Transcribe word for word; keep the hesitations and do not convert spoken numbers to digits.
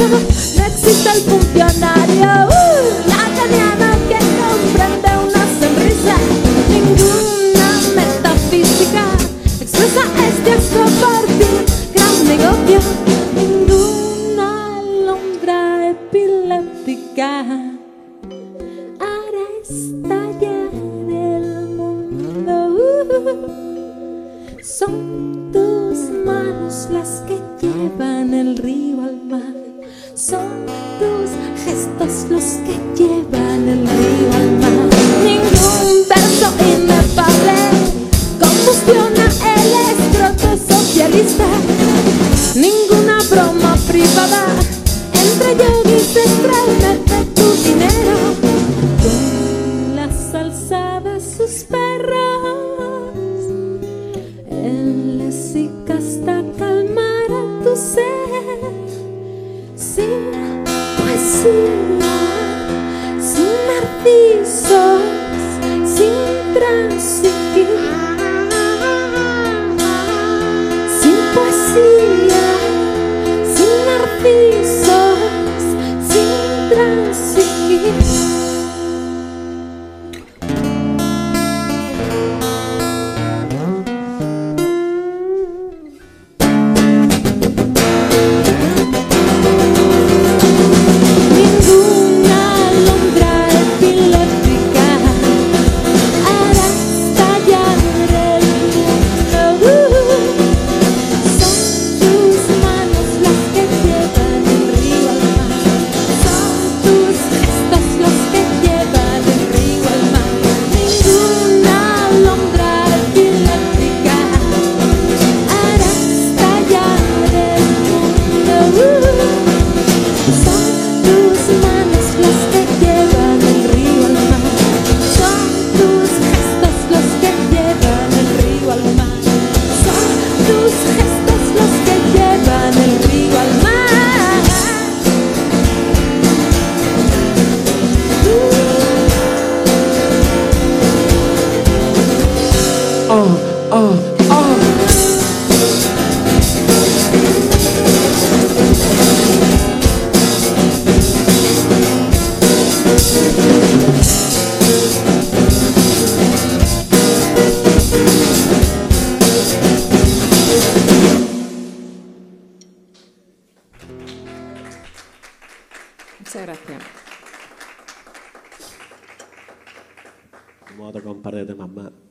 no existe el funcionario, uh, la geniana que comprende una sonrisa. Ninguna metafísica expresa este acto por ti, gran negocio. Ninguna alondra epiléptica hará estallar el mundo. uh, Son tus manos las que llevan el río al mar. Son tus gestos los que llevan el río al mar. Ningún verso inefable combustiona el escroto socialista. Ninguna broma privada entre yogis estremece tu dinero. Con la salsa de sus perros él le hasta calmar a tu sed. Sin poesía, sin narcisos, sin transigir. Sin poesía, sin narcisos, sin transigir. Muchas gracias. Vamos a tocar un par de temas más.